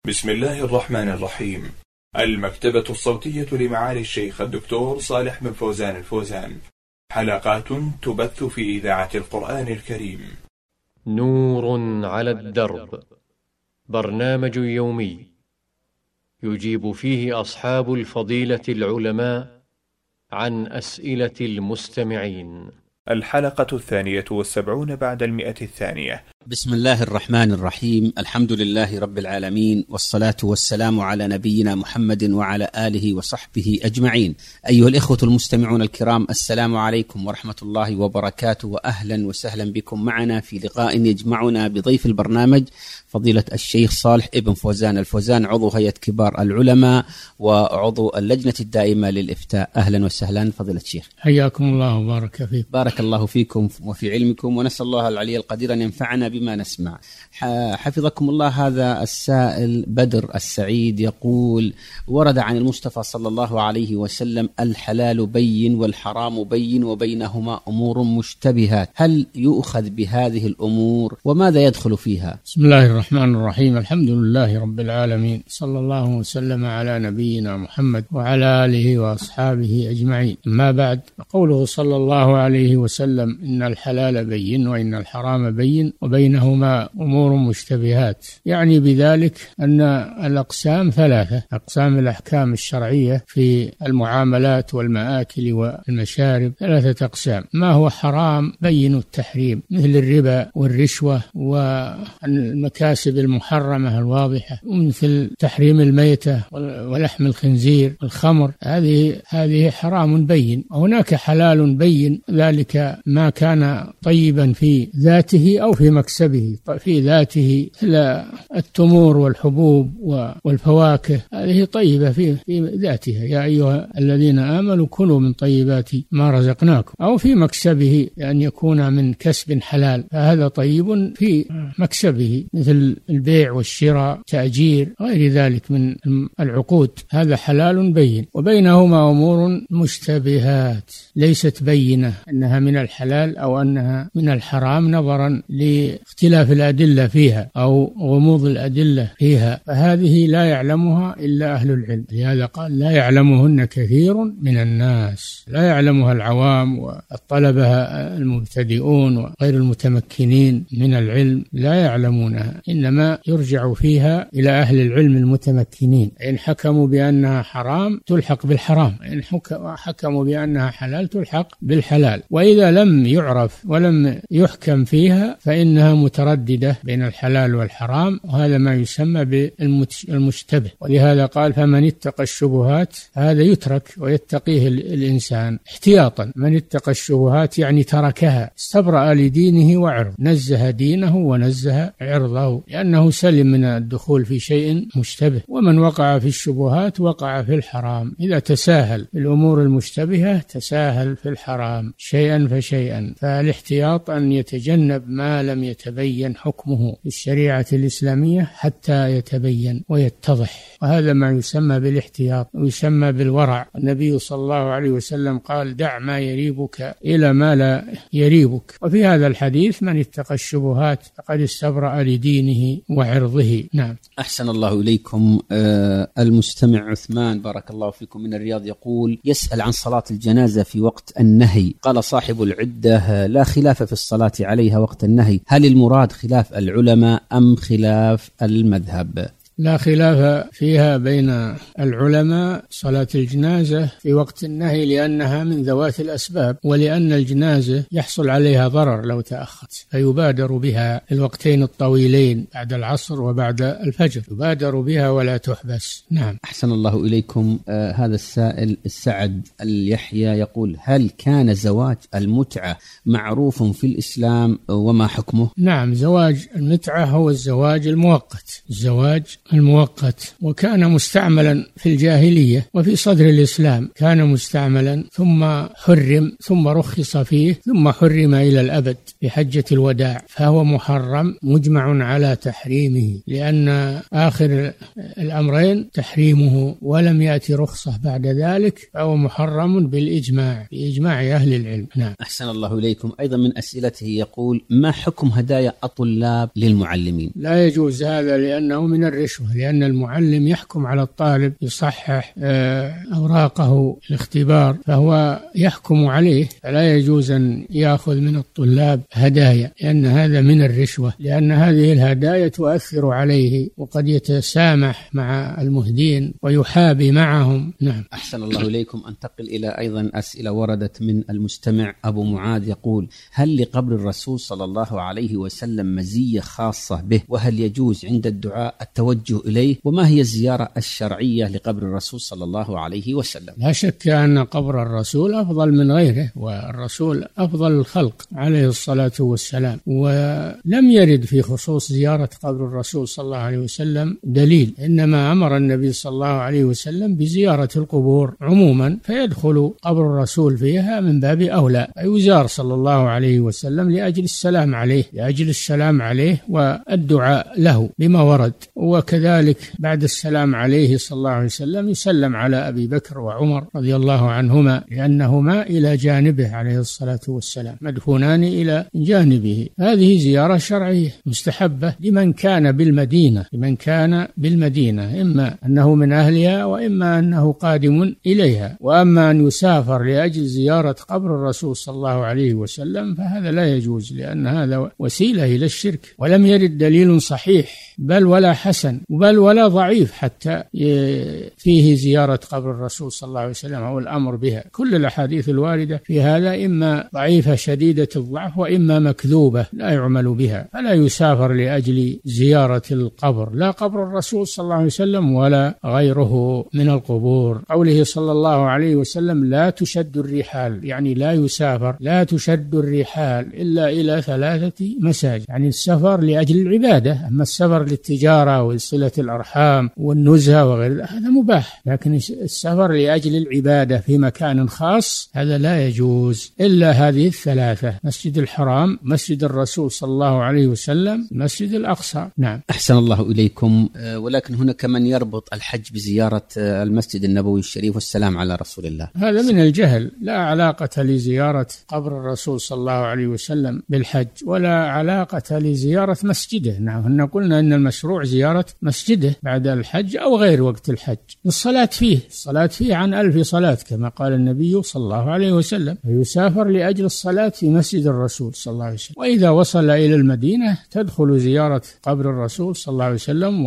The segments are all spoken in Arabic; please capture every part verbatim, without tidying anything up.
بسم الله الرحمن الرحيم. المكتبة الصوتية لمعالي الشيخ الدكتور صالح بن فوزان الفوزان، حلقات تبث في إذاعة القرآن الكريم. نور على الدرب، برنامج يومي يجيب فيه أصحاب الفضيلة العلماء عن أسئلة المستمعين. الحلقة الثانية والسبعون بعد المئة الثانية. بسم الله الرحمن الرحيم. الحمد لله رب العالمين، والصلاة والسلام على نبينا محمد وعلى آله وصحبه أجمعين. أيها الإخوة المستمعون الكرام، السلام عليكم ورحمة الله وبركاته، وأهلا وسهلا بكم معنا في لقاء يجمعنا بضيف البرنامج فضيلة الشيخ صالح ابن فوزان الفوزان، عضو هيئة كبار العلماء وعضو اللجنة الدائمة للإفتاء. أهلا وسهلا فضيلة الشيخ، حياكم الله وبارك فيكم. بارك الله فيكم وفي علمكم، ونسأل الله العلي القدير أن ينفعنا بما نسمع. حفظكم الله. هذا السائل بدر السعيد يقول: ورد عن المصطفى صلى الله عليه وسلم الحلال بين والحرام بين وبينهما أمور مشتبهات، هل يؤخذ بهذه الأمور وماذا يدخل فيها؟ بسم الله الرحمن الرحيم. الحمد لله رب العالمين، صلى الله وسلم على نبينا محمد وعلى آله وأصحابه أجمعين. ما بعد، قوله صلى الله عليه وسلم إن الحلال بين وإن الحرام بين وبينهما أمور مشتبهات، يعني بذلك أن الأقسام ثلاثة، أقسام الأحكام الشرعية في المعاملات والمآكل والمشارب ثلاثة أقسام. ما هو حرام بين التحريم، مثل الربا والرشوة والمكاسب المحرمة الواضحة، ومثل تحريم الميتة ولحم الخنزير والخمر، هذه هذه حرام بين. وهناك حلال بين، ذلك ما كان طيبا في ذاته أو في مكسبه. في ذاته مثل التمور والحبوب والفواكه، هذه طيبة في في ذاتها، يا أيها الذين آمنوا كلوا من طيبات ما رزقناكم، أو في مكسبه أن يكون من كسب حلال، فهذا طيب في مكسبه، مثل البيع والشراء، تأجير، غير ذلك من العقود، هذا حلال بين. وبينهما أمور مشتبهات ليست بينة أنها من الحلال أو أنها من الحرام، نظرا لاختلاف الأدلة فيها أو غموض الأدلة فيها، فهذه لا يعلمها إلا أهل العلم. لهذا قال: لا يعلمهن كثير من الناس، لا يعلمها العوام والطلبة المبتدئون وغير المتمكنين من العلم، لا يعلمونها، إنما يرجع فيها إلى أهل العلم المتمكنين. إن حكموا بأنها حرام تلحق بالحرام، إن حكموا بأنها حلال تلحق بالحلال. وإذا لم يعرف ولم يحكم فيها فإنها مترددة بين الحلال والحرام، وهذا ما يسمى بالمشتبه. ولهذا قال: فمن اتقى الشبهات، هذا يترك ويتقيه الإنسان احتياطا. من اتقى الشبهات يعني تركها، استبرأ لدينه وعرض، نزه دينه ونزه عرضه، لأنه سلم من الدخول في شيء مشتبه. ومن وقع في الشبهات وقع في الحرام. إذا تساهل الأمور المشتبهة تساهل في الحرام شيئا فشيئا. فالاحتياط أن يتجنب ما لم يتبين حكمه في الشريعة الإسلامية حتى يتبين ويتضح، وهذا ما يسمى بالاحتياط ويسمى بالورع. النبي صلى الله عليه وسلم قال: دع ما يريبك إلى ما لا يريبك. وفي هذا الحديث: من اتقى الشبهات فقد استبرأ لدينه وعرضه. نعم. أحسن الله إليكم. آه المستمع عثمان بارك الله فيكم من الرياض يقول: يسأل عن صلاة الجنازة في وقت النهي. قال صاحب العدة: لا خلاف في الصلاة عليها وقت النهي، هل المراد خلاف العلماء أم خلاف المذهب؟ لا خلاف فيها بين العلماء صلاة الجنازة في وقت النهي، لأنها من ذوات الأسباب، ولأن الجنازة يحصل عليها ضرر لو تأخرت، فيبادر بها الوقتين الطويلين بعد العصر وبعد الفجر، يبادر بها ولا تحبس. نعم. أحسن الله إليكم. آه هذا السائل السعد اليحيى يقول: هل كان زواج المتعة معروف في الإسلام وما حكمه؟ نعم، زواج المتعة هو الزواج المؤقت، الزواج المؤقت، وكان مستعملا في الجاهلية وفي صدر الإسلام، كان مستعملا ثم حرم ثم رخص فيه ثم حرم إلى الأبد بحجة الوداع، فهو محرم مجمع على تحريمه، لأن آخر الأمرين تحريمه، ولم يأتي رخصة بعد ذلك، فهو محرم بالإجماع بإجماع أهل العلم. نعم. أحسن الله إليكم. أيضا من أسئلته يقول: ما حكم هدايا الطلاب للمعلمين؟ لا يجوز هذا، لأنه من الرشوة الرشوة، لأن المعلم يحكم على الطالب، يصحح أوراقه الاختبار، فهو يحكم عليه، فلا يجوز أن يأخذ من الطلاب هدايا، لأن هذا من الرشوة، لأن هذه الهدايا تؤثر عليه وقد يتسامح مع المهدين ويحابي معهم. نعم. أحسن الله إليكم. أنتقل إلى أيضا أسئلة وردت من المستمع أبو معاذ، يقول: هل لقبر الرسول صلى الله عليه وسلم مزية خاصة به؟ وهل يجوز عند الدعاء التوجه إليه؟ وما هي الزيارة الشرعية لقبر الرسول صلى الله عليه وسلم؟ لا شك أن قبر الرسول أفضل من غيره، والرسول أفضل الخلق عليه الصلاة والسلام، ولم يرد في خصوص زيارة قبر الرسول صلى الله عليه وسلم دليل، إنما أمر النبي صلى الله عليه وسلم بزيارة القبور عموما، فيدخل قبر الرسول فيها من باب أولى، يزار صلى الله عليه وسلم لأجل السلام عليه لأجل السلام عليه والدعاء له بما ورد. وكذلك بعد السلام عليه صلى الله عليه وسلم يسلم على أبي بكر وعمر رضي الله عنهما، لأنهما إلى جانبه عليه الصلاة والسلام، مدفونان إلى جانبه. هذه زيارة شرعية مستحبة لمن كان بالمدينة لمن كان بالمدينة إما أنه من أهلها وإما أنه قادم إليها. وأما أن يسافر لأجل زيارة قبر الرسول صلى الله عليه وسلم فهذا لا يجوز، لأن هذا وسيلة إلى الشرك، ولم يرد دليل صحيح بل ولا حسن بل ولا ضعيف حتى فيه زيارة قبر الرسول صلى الله عليه وسلم أو الأمر بها. كل الأحاديث الواردة في هذا إما ضعيفة شديدة الضعف وإما مكذوبة لا يعمل بها، فلا يسافر لأجل زيارة القبر، لا قبر الرسول صلى الله عليه وسلم ولا غيره من القبور. قوله صلى الله عليه وسلم: لا تشد الرحال، يعني لا يسافر، لا تشد الرحال إلا إلى ثلاثة مساجد، يعني السفر لأجل العبادة. أما السفر للتجارة وصلة الأرحام والنزهة وغير هذا مباح، لكن السفر لأجل العبادة في مكان خاص هذا لا يجوز إلا هذه الثلاثة: مسجد الحرام، مسجد الرسول صلى الله عليه وسلم، مسجد الأقصى. نعم. أحسن الله إليكم. ولكن هناك من يربط الحج بزيارة المسجد النبوي الشريف والسلام على رسول الله، هذا من الجهل، لا علاقة لزيارة قبر الرسول صلى الله عليه وسلم بالحج، ولا علاقة لزيارة مسجده. نعم، هن قلنا أن المشروع زيارة مسجده بعد الحج أو غير وقت الحج، الصلاة فيه الصلاة فيه عن ألف صلاة كما قال النبي صلى الله عليه وسلم، فيسافر لأجل الصلاة في مسجد الرسول صلى الله عليه وسلم. وإذا وصل إلى المدينة تدخل زيارة قبر الرسول صلى الله عليه وسلم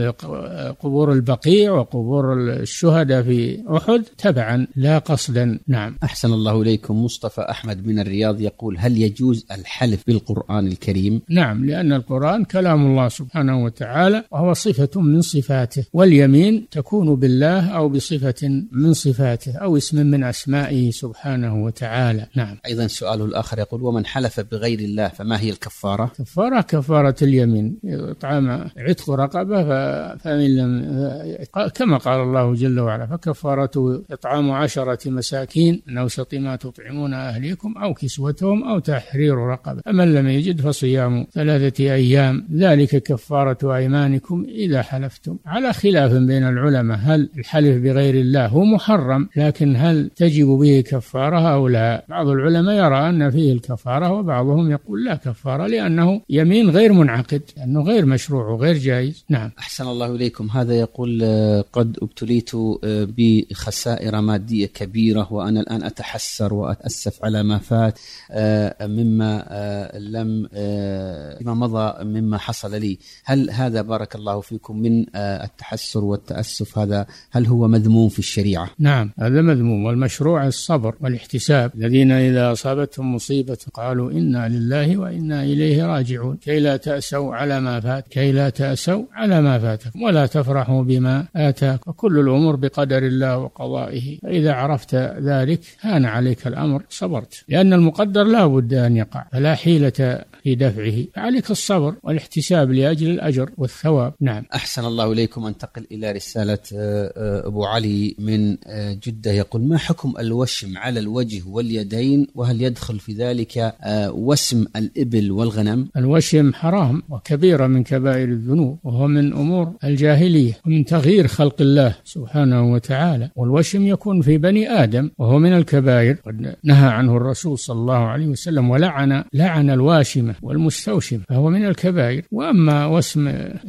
وقبور البقيع وقبور الشهداء في أحد تبعا لا قصدا. نعم. أحسن الله إليكم. مصطفى أحمد من الرياض يقول: هل يجوز الحلف بالقرآن الكريم؟ نعم، لأن القرآن كلام الله سبحانه وتعالى وهو صفة من صفاته، واليمين تكون بالله أو بصفة من صفاته أو اسم من أسمائه سبحانه وتعالى. نعم. أيضا سؤاله الآخر يقول: ومن حلف بغير الله فما هي الكفارة؟ كفارة كفارة اليمين، إطعام عتق رقبة، فمن لم كما قال الله جل وعلا: فكفارته إطعام عشرة مساكين من أوسط ما تطعمون أهليكم أو كسوتهم أو تحرير رقبة، فمن لم يجد فصيام ثلاثة أيام ذلك كفارة أيمانكم إذا حلفتم. على خلاف بين العلماء هل الحلف بغير الله هو محرم، لكن هل تجب به كفارة أو لا؟ بعض العلماء يرى أن فيه الكفارة، وبعضهم يقول لا كفارة، لأنه يمين غير منعقد، لأنه غير مشروع وغير جائز. نعم. أحسن الله إليكم. هذا يقول: قد ابتليت بخسائر مادية كبيرة وأنا الآن أتحسر وأتأسف على ما فات مما لم ما مضى مما حصل لي. هل هذا بارك الله فيكم من التحسر والتأسف هذا هل هو مذموم في الشريعة؟ نعم، هذا مذموم، والمشروع الصبر والاحتساب. الذين إذا أصابتهم مصيبة قالوا إنا لله وإنا إليه راجعون كي لا تأسوا على ما فات كي لا تأسوا على ما فاتكم ولا تفرحوا بما آتاكم، وكل الأمور بقدر الله وقضائه. فإذا عرفت ذلك هان عليك الأمر، صبرت، لأن المقدر لا بد أن يقع فلا حيلة في دفعه، عليك الصبر والاحتساب لأجل الأجر والثواب. نعم. أحسن الله إليكم. أنتقل إلى رسالة أبو علي من جدة يقول: ما حكم الوشم على الوجه واليدين، وهل يدخل في ذلك وسم الإبل والغنم؟ الوشم حرام وكبيرة من كبائر الذنوب، وهو من أمور الجاهلية ومن تغيير خلق الله سبحانه وتعالى، والوشم يكون في بني آدم وهو من الكبائر، قد نهى عنه الرسول صلى الله عليه وسلم ولعن لعن الواشمة والمستوشم، فهو من الكبائر. وأما وسم البهائم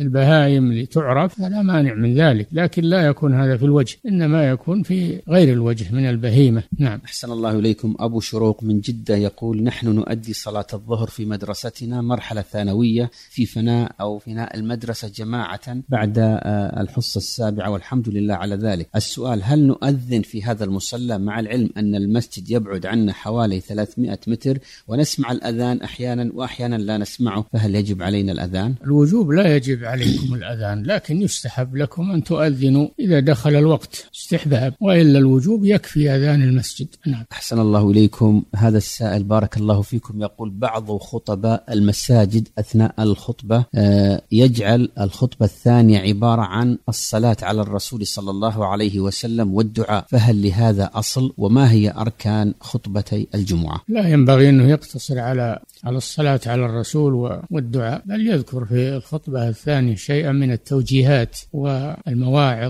دائم لتعرف فلا مانع من ذلك، لكن لا يكون هذا في الوجه، إنما يكون في غير الوجه من البهيمة. نعم. أحسن الله إليكم. أبو شروق من جدة يقول: نحن نؤدي صلاة الظهر في مدرستنا مرحلة ثانوية في فناء أو فناء المدرسة جماعة بعد الحصة السابعة والحمد لله على ذلك. السؤال: هل نؤذن في هذا المصلى مع العلم أن المسجد يبعد عنا حوالي ثلاثمائة متر ونسمع الأذان أحيانا وأحيانا لا نسمعه، فهل يجب علينا الأذان؟ الوجوب لا يجب عليكم الأذان، لكن يستحب لكم أن تؤذنوا إذا دخل الوقت، استحباب، وإلا الوجوب يكفي أذان المسجد. نعم. أحسن الله إليكم. هذا السائل بارك الله فيكم يقول: بعض خطباء المساجد أثناء الخطبة يجعل الخطبة الثانية عبارة عن الصلاة على الرسول صلى الله عليه وسلم والدعاء، فهل لهذا أصل؟ وما هي أركان خطبتي الجمعة؟ لا ينبغي أنه يقتصر على على الصلاة على الرسول والدعاء، بل يذكر في الخطبة الثانية شيئا من التوجيهات والمواعظ،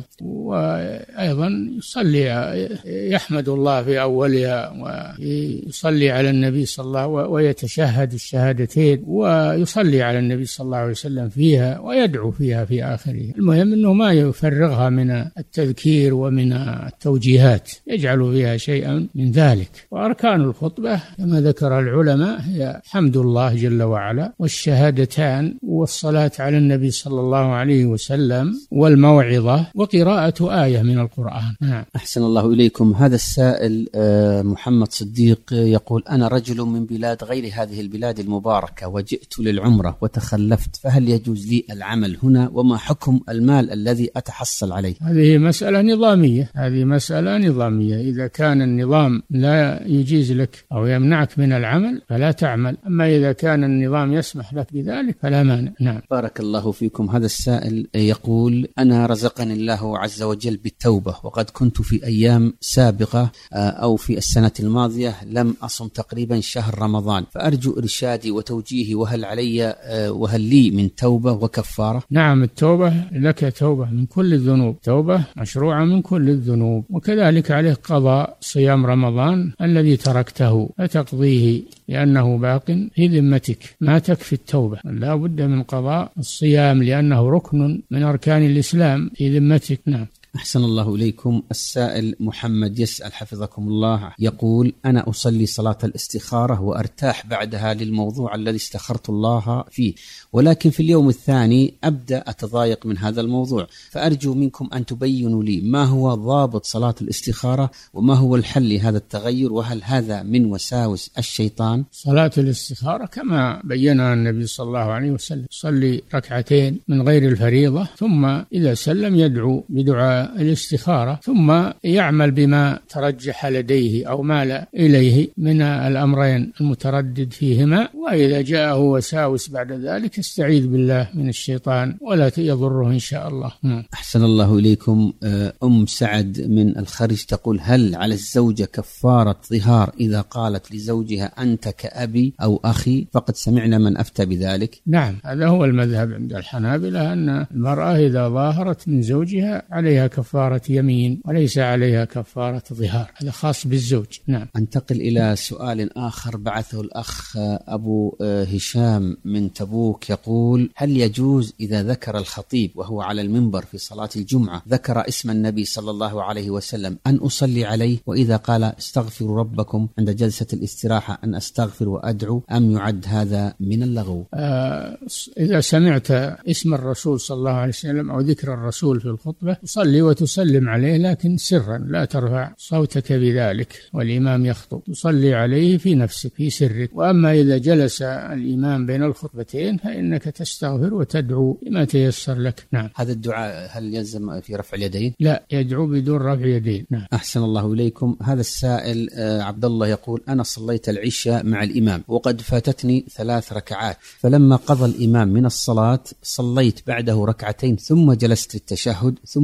وأيضا يصلي يحمد الله في أولها ويصلي على النبي صلى الله عليه وسلم ويتشهد الشهادتين ويصلي على النبي صلى الله عليه وسلم فيها ويدعو فيها في آخره. المهم أنه ما يفرغها من التذكير ومن التوجيهات، يجعل فيها شيئا من ذلك. وأركان الخطبة كما ذكر العلماء هي حمد الله جل وعلا والشهادتان والصلاة على النبي صلى الله عليه وسلم والموعظة وقراءة آية من القرآن. نعم. أحسن الله إليكم. هذا السائل محمد صديق يقول: أنا رجل من بلاد غير هذه البلاد المباركة وجئت للعمرة وتخلفت، فهل يجوز لي العمل هنا؟ وما حكم المال الذي أتحصل عليه؟ هذه مسألة نظامية، هذه مسألة نظامية. إذا كان النظام لا يجيز لك أو يمنعك من العمل فلا تعمل، أما إذا كان النظام يسمح لك بذلك فلا مانع. نعم. بارك الله فيكم. هذا السائل يقول: أنا رزقني الله عز وجل بالتوبة، وقد كنت في أيام سابقة أو في السنة الماضية لم أصم تقريبا شهر رمضان، فأرجو إرشادي وتوجيهي، وهل علي وهل لي من توبة وكفارة؟ نعم، التوبة لك توبة من كل الذنوب، توبة مشروعة من كل الذنوب، وكذلك عليه قضاء صيام رمضان الذي تركته فتقضيه لأنه باق في ذمتك. ما تكفي التوبة، لا بد من قضاء الصيام لأنه ركن من أركان الإسلام في ذمتك. نعم. أحسن الله إليكم. السائل محمد يسأل حفظكم الله يقول: أنا أصلي صلاة الاستخارة وأرتاح بعدها للموضوع الذي استخرت الله فيه، ولكن في اليوم الثاني أبدأ أتضايق من هذا الموضوع، فأرجو منكم أن تبينوا لي ما هو ضابط صلاة الاستخارة وما هو الحل لهذا التغير، وهل هذا من وساوس الشيطان؟ صلاة الاستخارة كما بينا النبي صلى الله عليه وسلم: صلي ركعتين من غير الفريضة ثم إذا سلم يدعو بدعاء الاستخارة ثم يعمل بما ترجح لديه أو مال إليه من الأمرين المتردد فيهما، وإذا جاءه وساوس بعد ذلك استعيذ بالله من الشيطان ولا يضره إن شاء الله. أحسن الله إليكم. أم سعد من الخارج تقول: هل على الزوجة كفارة ظهار إذا قالت لزوجها أنت كأبي أو أخي؟ فقد سمعنا من أفتى بذلك. نعم، هذا هو المذهب عند الحنابلة، أن المرأة إذا ظاهرت من زوجها عليها كفارة يمين وليس عليها كفارة ظهار، هذا خاص بالزوج. نعم. أنتقل إلى سؤال آخر بعثه الأخ أبو هشام من تبوك يقول: هل يجوز إذا ذكر الخطيب وهو على المنبر في صلاة الجمعة ذكر اسم النبي صلى الله عليه وسلم أن أصلي عليه، وإذا قال استغفروا ربكم عند جلسة الاستراحة أن أستغفر وأدعو، أم يعد هذا من اللغو؟ آه إذا سمعت اسم الرسول صلى الله عليه وسلم أو ذكر الرسول في الخطبة تصلي وتسلم عليه، لكن سرا، لا ترفع صوتك بذلك والإمام يخطب، تصلي عليه في نفسك في سرك. وأما إذا جلس الإمام بين الخطبتين فإنك تستغفر وتدعو بما تيسر لك. نعم. هذا الدعاء هل يلزم في رفع اليدين؟ لا، يدعو بدون رفع يدين. نعم. أحسن الله إليكم. هذا السائل عبد الله يقول: أنا صليت العشاء مع الإمام وقد فاتتني ثلاث ركعات، فلما قضى الإمام من الصلاة صليت بعده ركعتين ثم جلست التشهد ثم قضيت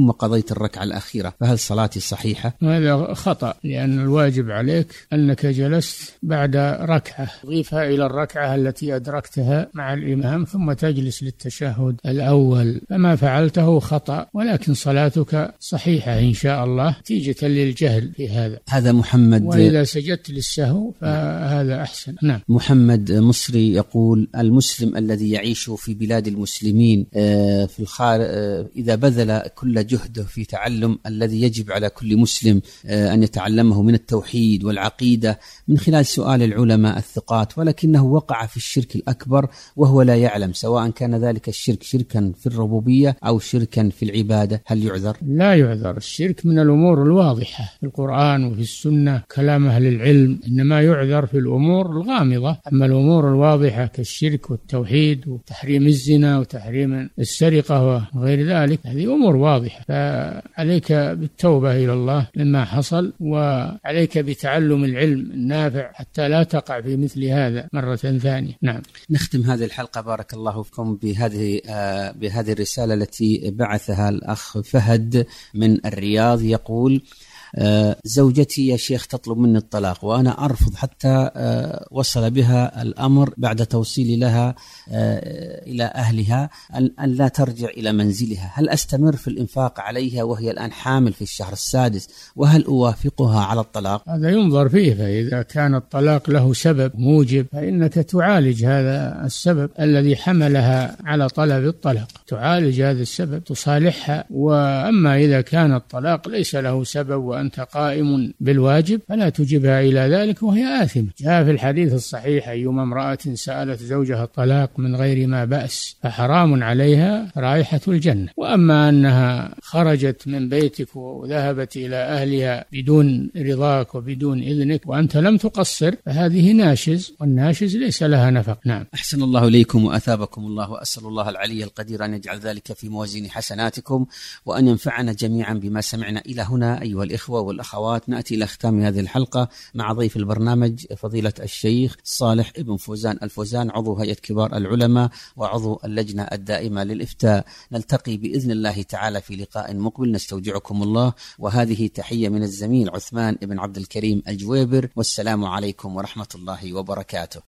صليت الركعة الأخيرة فهل صلاتي صحيحة؟ هذا خطأ، لأن الواجب عليك أنك جلست بعد ركعة تضيفها إلى الركعة التي أدركتها مع الإمام ثم تجلس للتشهد الأول، فما فعلته خطأ، ولكن صلاتك صحيحة إن شاء الله نتيجة للجهل في هذا. هذا محمد، وإذا سجدت للسهو فهذا أحسن. نعم. محمد مصري يقول: المسلم الذي يعيش في بلاد المسلمين في الخارج إذا بذل كل جهده في تعلم الذي يجب على كل مسلم أن يتعلمه من التوحيد والعقيدة من خلال سؤال العلماء الثقات، ولكنه وقع في الشرك الأكبر وهو لا يعلم، سواء كان ذلك الشرك شركا في الربوبية أو شركا في العبادة، هل يعذر؟ لا يعذر. الشرك من الأمور الواضحة في القرآن وفي السنة كلام أهل العلم، إنما يعذر في الأمور الغامضة. أما الأمور الواضحة كالشرك والتوحيد وتحريم الزنا وتحريم السرقة وغير ذلك هذه أمور واضحة، فعليك بالتوبة إلى الله مما حصل، وعليك بتعلم العلم النافع حتى لا تقع في مثل هذا مرة ثانية. نعم. نختم هذه الحلقة بارك الله فيكم بهذه آه بهذه الرسالة التي بعثها الأخ فهد من الرياض، يقول: آه زوجتي يا شيخ تطلب مني الطلاق وأنا أرفض حتى آه وصل بها الأمر بعد توصيلي لها آه إلى أهلها أن, أن لا ترجع إلى منزلها، هل أستمر في الإنفاق عليها وهي الآن حامل في الشهر السادس، وهل أوافقها على الطلاق؟ هذا ينظر فيه، فإذا كان الطلاق له سبب موجب فإنك تعالج هذا السبب الذي حملها على طلب الطلاق، تعالج هذا السبب تصالحها. وأما إذا كان الطلاق ليس له سبب أنت قائم بالواجب فلا تجبها إلى ذلك وهي آثمة. جاء في الحديث الصحيح: أيما امرأة سألت زوجها الطلاق من غير ما بأس فحرام عليها رائحة الجنة. وأما أنها خرجت من بيتك وذهبت إلى أهلها بدون رضاك وبدون إذنك وأنت لم تقصر فهذه ناشز، والناشز ليس لها نفق. نعم. أحسن الله إليكم وأثابكم الله، وأسأل الله العلي القدير أن يجعل ذلك في موازين حسناتكم وأن ينفعنا جميعا بما سمعنا. إلى هنا أيها الإخوة والأخوات نأتي إلى ختام هذه الحلقة مع ضيف البرنامج فضيلة الشيخ صالح ابن فوزان الفوزان، عضو هيئة كبار العلماء وعضو اللجنة الدائمة للإفتاء. نلتقي بإذن الله تعالى في لقاء مقبل، نستودعكم الله، وهذه تحية من الزميل عثمان بن عبد الكريم الجويبر، والسلام عليكم ورحمة الله وبركاته.